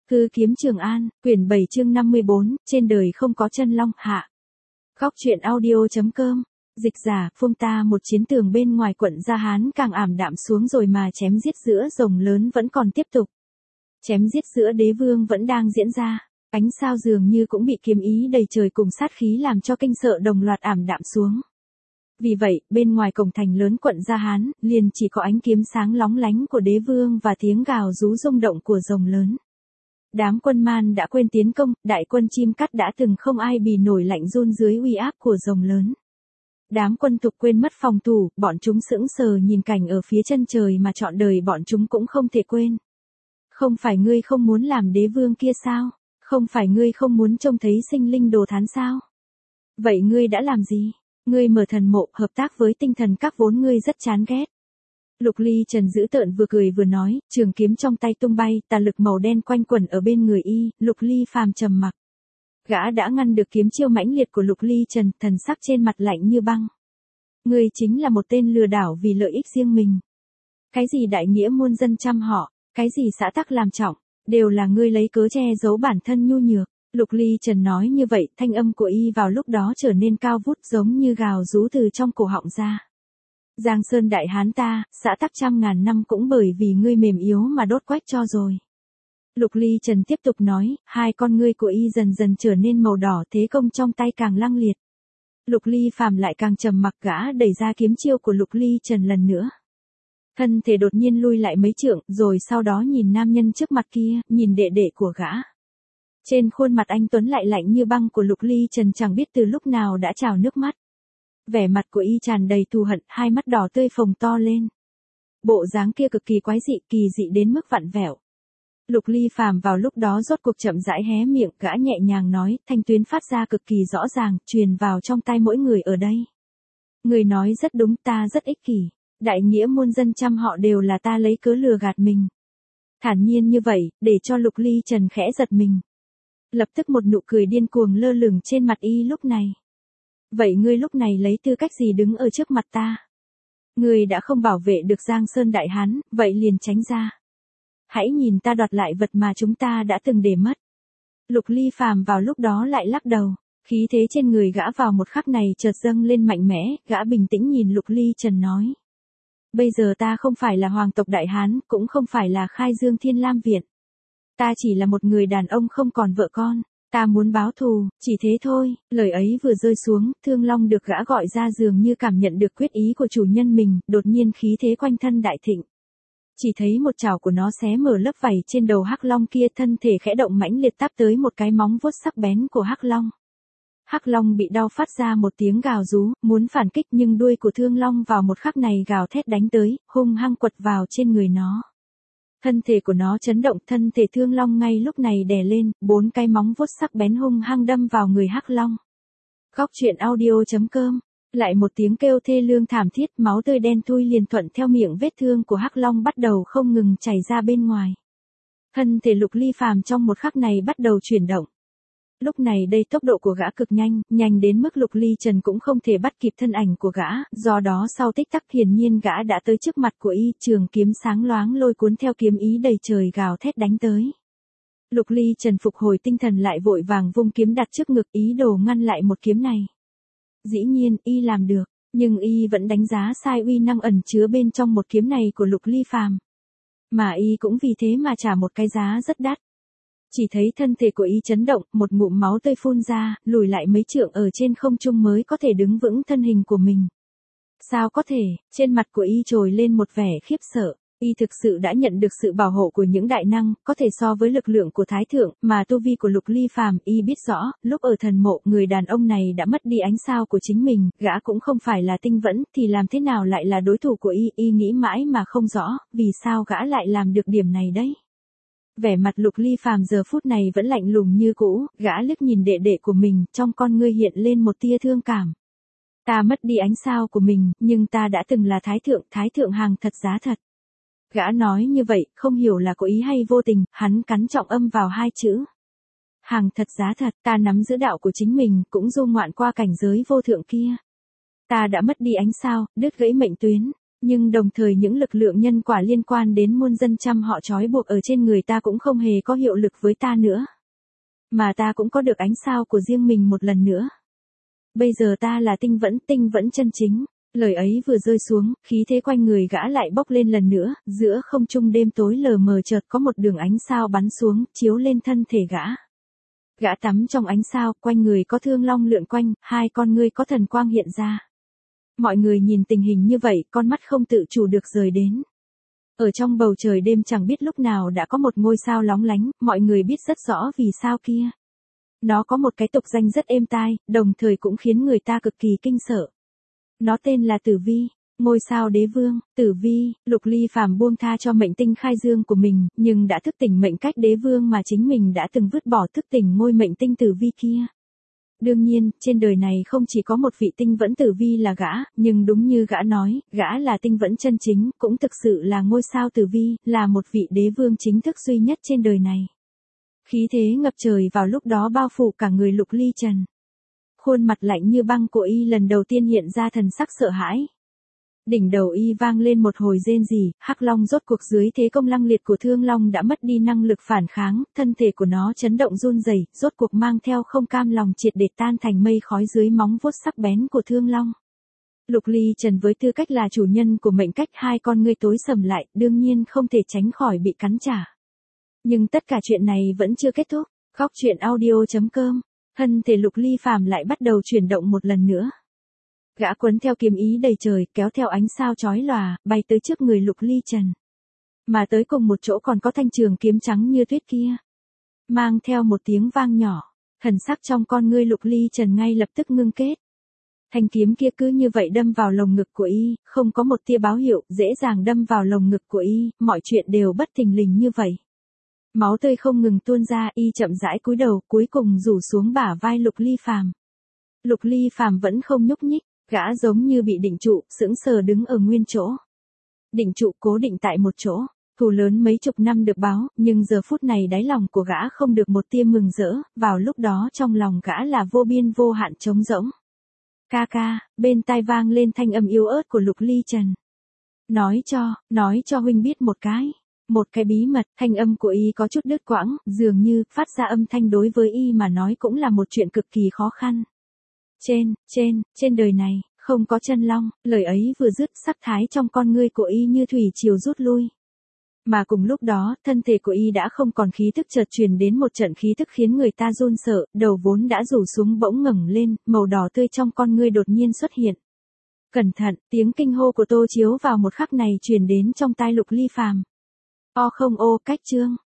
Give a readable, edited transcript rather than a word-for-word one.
Hư kiếm Trường An, quyển 7 chương 54, trên đời không có chân long, hạ. Góc truyện audio.com, dịch giả, Phương ta một chiến tường bên ngoài quận Gia Hán càng ảm đạm xuống rồi mà chém giết giữa rồng lớn vẫn còn tiếp tục. Chém giết giữa đế vương vẫn đang diễn ra, ánh sao dường như cũng bị kiếm ý đầy trời cùng sát khí làm cho kinh sợ đồng loạt ảm đạm xuống. Vì vậy, bên ngoài cổng thành lớn quận Gia Hán, liền chỉ có ánh kiếm sáng lóng lánh của đế vương và tiếng gào rú rung động của rồng lớn. Đám quân man đã quên tiến công, đại quân chim cắt đã từng không ai bì nổi lạnh run dưới uy áp của rồng lớn. Đám quân thục quên mất phòng thủ, bọn chúng sững sờ nhìn cảnh ở phía chân trời mà trọn đời bọn chúng cũng không thể quên. Không phải ngươi không muốn làm đế vương kia sao? Không phải ngươi không muốn trông thấy sinh linh đồ thán sao? Vậy ngươi đã làm gì? Ngươi mở thần mộ, hợp tác với tinh thần các vốn ngươi rất chán ghét. Lục Ly Trần dữ tợn vừa cười vừa nói, trường kiếm trong tay tung bay, tà lực màu đen quanh quẩn ở bên người y, Lục Ly phàm trầm mặc. Gã đã ngăn được kiếm chiêu mãnh liệt của Lục Ly Trần, thần sắc trên mặt lạnh như băng. Ngươi chính là một tên lừa đảo vì lợi ích riêng mình. Cái gì đại nghĩa muôn dân chăm họ, cái gì xã tắc làm trọng, đều là ngươi lấy cớ che giấu bản thân nhu nhược. Lục Ly Trần nói như vậy, thanh âm của y vào lúc đó trở nên cao vút giống như gào rú từ trong cổ họng ra. Giang Sơn Đại Hán ta, xã tắc trăm ngàn năm cũng bởi vì ngươi mềm yếu mà đốt quách cho rồi. Lục Ly Trần tiếp tục nói, hai con ngươi của y dần dần trở nên màu đỏ, thế công trong tay càng lăng liệt. Lục Ly phàm lại càng trầm mặc, gã đẩy ra kiếm chiêu của Lục Ly Trần lần nữa. Thân thể đột nhiên lui lại mấy trượng, rồi sau đó nhìn nam nhân trước mặt kia, nhìn đệ đệ của gã. Trên khuôn mặt anh tuấn lại lạnh như băng của Lục Ly Trần chẳng biết từ lúc nào đã trào nước mắt. Vẻ mặt của y tràn đầy thù hận, hai mắt đỏ tươi phồng to lên. Bộ dáng kia cực kỳ quái dị, kỳ dị đến mức vặn vẹo. Lục Ly phàm vào lúc đó rốt cuộc chậm rãi hé miệng, gã nhẹ nhàng nói, thanh tuyến phát ra cực kỳ rõ ràng, truyền vào trong tai mỗi người ở đây. Người nói rất đúng, ta rất ích kỷ. Đại nghĩa muôn dân chăm họ đều là ta lấy cớ lừa gạt mình. Thản nhiên như vậy, để cho Lục Ly Trần khẽ giật mình. Lập tức một nụ cười điên cuồng lơ lửng trên mặt y lúc này. Vậy ngươi lúc này lấy tư cách gì đứng ở trước mặt ta? Ngươi đã không bảo vệ được Giang Sơn Đại Hán, vậy liền tránh ra. Hãy nhìn ta đoạt lại vật mà chúng ta đã từng để mất. Lục Ly phàm vào lúc đó lại lắc đầu, khí thế trên người gã vào một khắc này chợt dâng lên mạnh mẽ, gã bình tĩnh nhìn Lục Ly Trần nói. Bây giờ ta không phải là hoàng tộc Đại Hán, cũng không phải là Khai Dương Thiên Lam Viện. Ta chỉ là một người đàn ông không còn vợ con. Ta muốn báo thù, chỉ thế thôi. Lời ấy vừa rơi xuống, Thương Long được gã gọi ra dường như cảm nhận được quyết ý của chủ nhân mình, đột nhiên khí thế quanh thân đại thịnh. Chỉ thấy một chảo của nó xé mở lớp vảy trên đầu Hắc Long kia, thân thể khẽ động mãnh liệt táp tới một cái móng vuốt sắc bén của Hắc Long. Hắc Long bị đau phát ra một tiếng gào rú, muốn phản kích nhưng đuôi của Thương Long vào một khắc này gào thét đánh tới, hung hăng quật vào trên người nó. Thân thể của nó chấn động, thân thể Thương Long ngay lúc này đè lên, bốn cái móng vuốt sắc bén hung hăng đâm vào người Hắc Long. Góc truyện audio.com, lại một tiếng kêu thê lương thảm thiết, máu tươi đen thui liền thuận theo miệng vết thương của Hắc Long bắt đầu không ngừng chảy ra bên ngoài. Thân thể Lục Ly phàm trong một khắc này bắt đầu chuyển động. Lúc này đây tốc độ của gã cực nhanh, nhanh đến mức Lục Ly Trần cũng không thể bắt kịp thân ảnh của gã, do đó sau tích tắc hiển nhiên gã đã tới trước mặt của y, trường kiếm sáng loáng lôi cuốn theo kiếm ý đầy trời gào thét đánh tới. Lục Ly Trần phục hồi tinh thần lại vội vàng vung kiếm đặt trước ngực, ý đồ ngăn lại một kiếm này. Dĩ nhiên, y làm được, nhưng y vẫn đánh giá sai uy năng ẩn chứa bên trong một kiếm này của Lục Ly phàm. Mà y cũng vì thế mà trả một cái giá rất đắt. Chỉ thấy thân thể của y chấn động, một ngụm máu tươi phun ra, lùi lại mấy trượng ở trên không trung mới có thể đứng vững thân hình của mình. Sao có thể, trên mặt của y trồi lên một vẻ khiếp sợ, y thực sự đã nhận được sự bảo hộ của những đại năng, có thể so với lực lượng của Thái Thượng, mà tu vi của Lục Ly phàm, y biết rõ, lúc ở thần mộ, người đàn ông này đã mất đi ánh sao của chính mình, gã cũng không phải là tinh vẫn, thì làm thế nào lại là đối thủ của y nghĩ mãi mà không rõ, vì sao gã lại làm được điểm này đấy. Vẻ mặt Lục Ly phàm giờ phút này vẫn lạnh lùng như cũ, gã liếc nhìn đệ đệ của mình, trong con ngươi hiện lên một tia thương cảm. Ta mất đi ánh sao của mình, nhưng ta đã từng là thái thượng hàng thật giá thật. Gã nói như vậy, không hiểu là có ý hay vô tình, hắn cắn trọng âm vào hai chữ. Hàng thật giá thật, ta nắm giữ đạo của chính mình, cũng du ngoạn qua cảnh giới vô thượng kia. Ta đã mất đi ánh sao, đứt gãy mệnh tuyến. Nhưng đồng thời những lực lượng nhân quả liên quan đến muôn dân trăm họ trói buộc ở trên người ta cũng không hề có hiệu lực với ta nữa. Mà ta cũng có được ánh sao của riêng mình một lần nữa. Bây giờ ta là tinh vẫn chân chính. Lời ấy vừa rơi xuống, khí thế quanh người gã lại bốc lên lần nữa, giữa không trung đêm tối lờ mờ chợt có một đường ánh sao bắn xuống, chiếu lên thân thể gã. Gã tắm trong ánh sao, quanh người có thương long lượn quanh, hai con ngươi có thần quang hiện ra. Mọi người nhìn tình hình như vậy, con mắt không tự chủ được rời đến. Ở trong bầu trời đêm chẳng biết lúc nào đã có một ngôi sao lóng lánh, mọi người biết rất rõ vì sao kia. Nó có một cái tục danh rất êm tai, đồng thời cũng khiến người ta cực kỳ kinh sợ. Nó tên là Tử Vi, ngôi sao đế vương. Tử Vi, Lục Ly phàm buông tha cho mệnh tinh khai dương của mình, nhưng đã thức tỉnh mệnh cách đế vương mà chính mình đã từng vứt bỏ, thức tỉnh ngôi mệnh tinh Tử Vi kia. Đương nhiên, trên đời này không chỉ có một vị tinh vẫn Tử Vi là gã, nhưng đúng như gã nói, gã là tinh vẫn chân chính, cũng thực sự là ngôi sao Tử Vi, là một vị đế vương chính thức duy nhất trên đời này. Khí thế ngập trời vào lúc đó bao phủ cả người Lục Ly Trần. Khuôn mặt lạnh như băng của y lần đầu tiên hiện ra thần sắc sợ hãi. Đỉnh đầu y vang lên một hồi rên rỉ, Hắc Long rốt cuộc dưới thế công lăng liệt của Thương Long đã mất đi năng lực phản kháng, thân thể của nó chấn động run rẩy, rốt cuộc mang theo không cam lòng triệt để tan thành mây khói dưới móng vuốt sắc bén của Thương Long. Lục Ly Trần với tư cách là chủ nhân của mệnh cách, hai con ngươi tối sầm lại, đương nhiên không thể tránh khỏi bị cắn trả. Nhưng tất cả chuyện này vẫn chưa kết thúc. Góc truyện audio.com. Thân thể Lục Ly phàm lại bắt đầu chuyển động một lần nữa. Gã quấn theo kiếm ý đầy trời, kéo theo ánh sao chói lòa, bay tới trước người Lục Ly Trần. Mà tới cùng một chỗ còn có thanh trường kiếm trắng như tuyết kia. Mang theo một tiếng vang nhỏ, thần sắc trong con ngươi Lục Ly Trần ngay lập tức ngưng kết. Thanh kiếm kia cứ như vậy đâm vào lồng ngực của y, không có một tia báo hiệu, dễ dàng đâm vào lồng ngực của y, mọi chuyện đều bất thình lình như vậy. Máu tươi không ngừng tuôn ra, y chậm rãi cúi đầu, cuối cùng rủ xuống bả vai Lục Ly phàm. Lục Ly phàm vẫn không nhúc nhích, gã giống như bị định trụ, sững sờ đứng ở nguyên chỗ. Định trụ cố định tại một chỗ, thù lớn mấy chục năm được báo, nhưng giờ phút này đáy lòng của gã không được một tia mừng rỡ, vào lúc đó trong lòng gã là vô biên vô hạn trống rỗng. Ca ca, bên tai vang lên thanh âm yếu ớt của Lục Ly Trần. Nói cho huynh biết một cái bí mật. Thanh âm của y có chút đứt quãng, dường như phát ra âm thanh đối với y mà nói cũng là một chuyện cực kỳ khó khăn. Trên đời này, không có chân long. Lời ấy vừa dứt, sắc thái trong con ngươi của y như thủy triều rút lui. Mà cùng lúc đó, thân thể của y đã không còn khí thức, chợt truyền đến một trận khí thức khiến người ta run sợ, đầu vốn đã rủ xuống bỗng ngẩng lên, màu đỏ tươi trong con ngươi đột nhiên xuất hiện. Cẩn thận, tiếng kinh hô của Tô Chiếu vào một khắc này truyền đến trong tai Lục Ly phàm. Cách chương.